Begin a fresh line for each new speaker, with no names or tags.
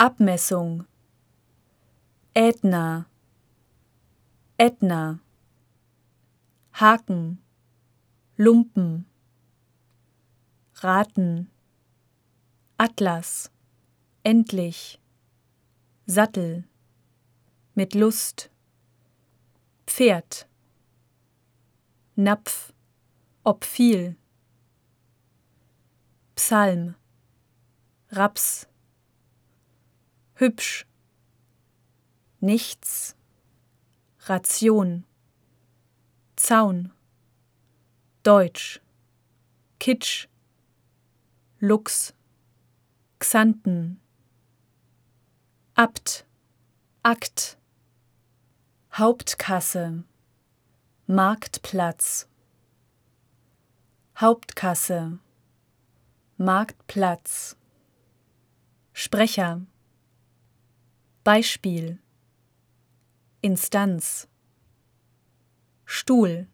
Abmessung, Ätna, Ätna, Haken, Lumpen, Raten, Atlas, endlich, Sattel, mit Lust, Pferd, Napf, ob viel, Psalm, Raps, hübsch, nichts, Ration, Zaun, Deutsch, Kitsch, Lux, Xanten, Abt, Akt, Hauptkasse, Marktplatz, Hauptkasse, Marktplatz, Sprecher, Beispiel, Instanz, Stuhl,